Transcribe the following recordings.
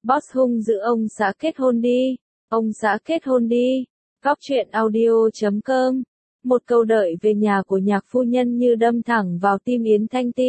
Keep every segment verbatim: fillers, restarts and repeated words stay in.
Boss hung dữ ông xã kết hôn đi, ông xã kết hôn đi. Góc truyện audio chấm com. Một câu đợi về nhà của nhạc phu nhân như đâm thẳng vào tim Yến Thanh Ti.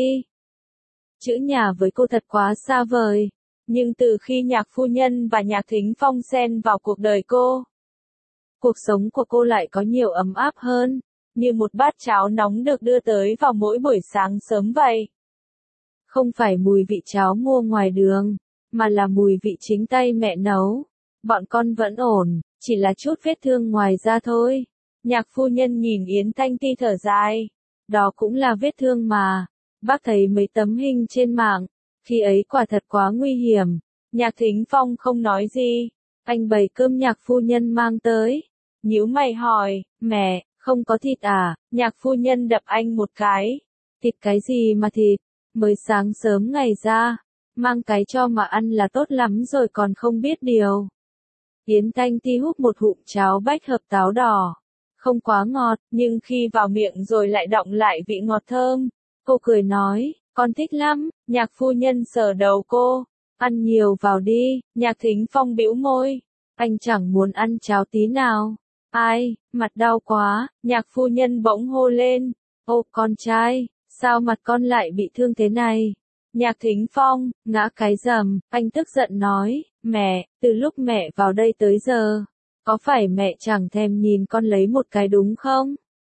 Chữ nhà với cô thật quá xa vời, nhưng từ khi nhạc phu nhân và nhạc Thính Phong xen vào cuộc đời cô, cuộc sống của cô lại có nhiều ấm áp hơn, như một bát cháo nóng được đưa tới vào mỗi buổi sáng sớm vậy. Không phải mùi vị cháo mua ngoài đường, mà là mùi vị chính tay mẹ nấu. Bọn con vẫn ổn, chỉ là chút vết thương ngoài da thôi. Nhạc phu nhân nhìn Yến Thanh Ti thở dài. Đó cũng là vết thương mà. Bác thấy mấy tấm hình trên mạng, khi ấy quả thật quá nguy hiểm. Nhạc Thính Phong không nói gì. Anh bày cơm nhạc phu nhân mang tới. Nhíu mày hỏi, mẹ, không có thịt à? Nhạc phu nhân đập anh một cái. Thịt cái gì mà thịt? Mới sáng sớm ngày ra, mang cái cho mà ăn là tốt lắm rồi còn không biết điều. Yến Thanh Ti húp một hụm cháo bách hợp táo đỏ. Không quá ngọt, nhưng khi vào miệng rồi lại đọng lại vị ngọt thơm. Cô cười nói, con thích lắm. Nhạc phu nhân sờ đầu cô. Ăn nhiều vào đi. Nhạc Thính Phong bĩu môi. Anh chẳng muốn ăn cháo tí nào. Ai, mặt đau quá. Nhạc phu nhân bỗng hô lên. Ô con trai, sao mặt con lại bị thương thế này? Nhạc Thính Phong, ngã cái rầm. Anh tức giận nói, mẹ, từ lúc mẹ vào đây tới giờ, có phải mẹ chẳng thèm nhìn con lấy một cái đúng không?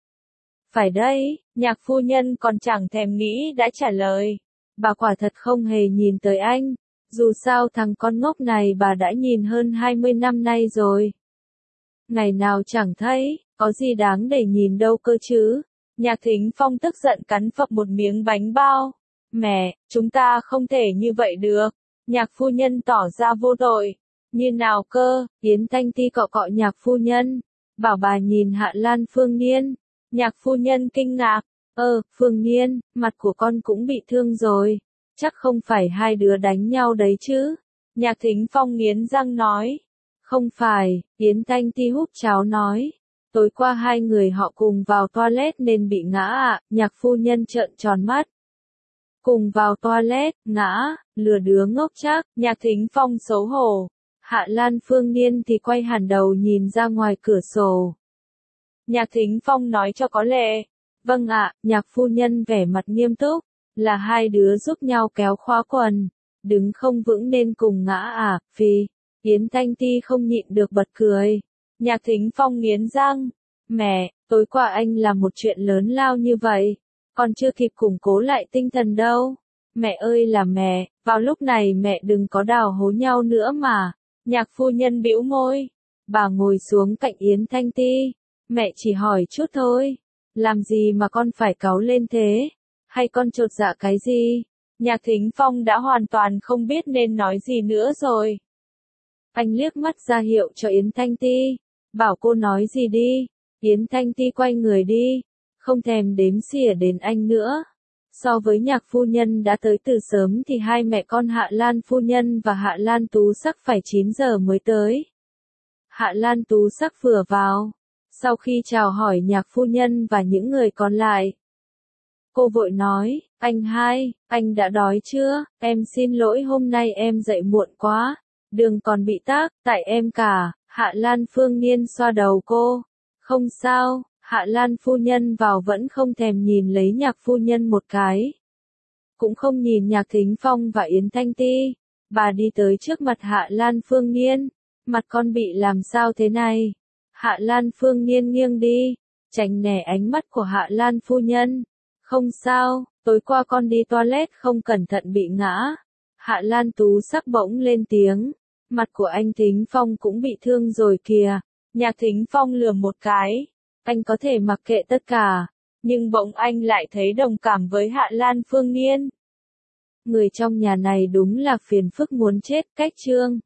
Phải đấy, nhạc phu nhân còn chẳng thèm nghĩ đã trả lời. Bà quả thật không hề nhìn tới anh. Dù sao thằng con ngốc này bà đã nhìn hơn hai mươi năm nay rồi. Ngày nào chẳng thấy, có gì đáng để nhìn đâu cơ chứ. Nhạc Thính Phong tức giận cắn phập một miếng bánh bao. Mẹ, chúng ta không thể như vậy được. Nhạc phu nhân tỏ ra vô tội. Như nào cơ? Yến Thanh Ti cọ cọ nhạc phu nhân. Bảo bà nhìn Hạ Lan Phương Niên. Nhạc phu nhân kinh ngạc. Ơ, Phương Niên, mặt của con cũng bị thương rồi. Chắc không phải hai đứa đánh nhau đấy chứ? Nhạc Thính Phong nghiến răng nói. Không phải, Yến Thanh Ti húp cháo nói. Tối qua hai người họ cùng vào toilet nên bị ngã ạ. Nhạc phu nhân trợn tròn mắt. Cùng vào toilet, ngã, lừa đứa ngốc chắc. Nhạc Thính Phong xấu hổ. Hạ Lan Phương Niên thì quay hẳn đầu nhìn ra ngoài cửa sổ. Nhạc Thính Phong nói cho có lệ. Vâng ạ, nhạc phu nhân vẻ mặt nghiêm túc. Là hai đứa giúp nhau kéo khóa quần. Đứng không vững nên cùng ngã à, vì. Yến Thanh Ti không nhịn được bật cười. Nhạc Thính Phong nghiến răng. Mẹ, tối qua anh làm một chuyện lớn lao như vậy. Còn chưa kịp củng cố lại tinh thần đâu. Mẹ ơi là mẹ, vào lúc này mẹ đừng có đào hố nhau nữa mà. Nhạc phu nhân bĩu môi. Bà ngồi xuống cạnh Yến Thanh Ti. Mẹ chỉ hỏi chút thôi. Làm gì mà con phải cáu lên thế? Hay con chột dạ cái gì? Nhạc Thính Phong đã hoàn toàn không biết nên nói gì nữa rồi. Anh liếc mắt ra hiệu cho Yến Thanh Ti. Bảo cô nói gì đi. Yến Thanh Ti quay người đi. Không thèm đếm xỉa đến anh nữa. So với nhạc phu nhân đã tới từ sớm thì hai mẹ con Hạ Lan phu nhân và Hạ Lan Tú Sắc phải chín giờ mới tới. Hạ Lan Tú Sắc vừa vào. Sau khi chào hỏi nhạc phu nhân và những người còn lại, cô vội nói, anh hai, anh đã đói chưa? Em xin lỗi hôm nay em dậy muộn quá. Đường còn bị tắc, tại em cả. Hạ Lan Phương Niên xoa đầu cô. Không sao. Hạ Lan phu nhân vào vẫn không thèm nhìn lấy nhạc phu nhân một cái. Cũng không nhìn nhạc Thính Phong và Yến Thanh Ti. Bà đi tới trước mặt Hạ Lan Phương Niên. Mặt con bị làm sao thế này? Hạ Lan Phương Niên nghiêng đi. Tránh né ánh mắt của Hạ Lan phu nhân. Không sao, tối qua con đi toilet không cẩn thận bị ngã. Hạ Lan Tú Sắc bỗng lên tiếng. Mặt của anh Thính Phong cũng bị thương rồi kìa. Nhạc Thính Phong lườm một cái. Anh có thể mặc kệ tất cả, nhưng bỗng anh lại thấy đồng cảm với Hạ Lan Phương Niên. Người trong nhà này đúng là phiền phức muốn chết. Cách chương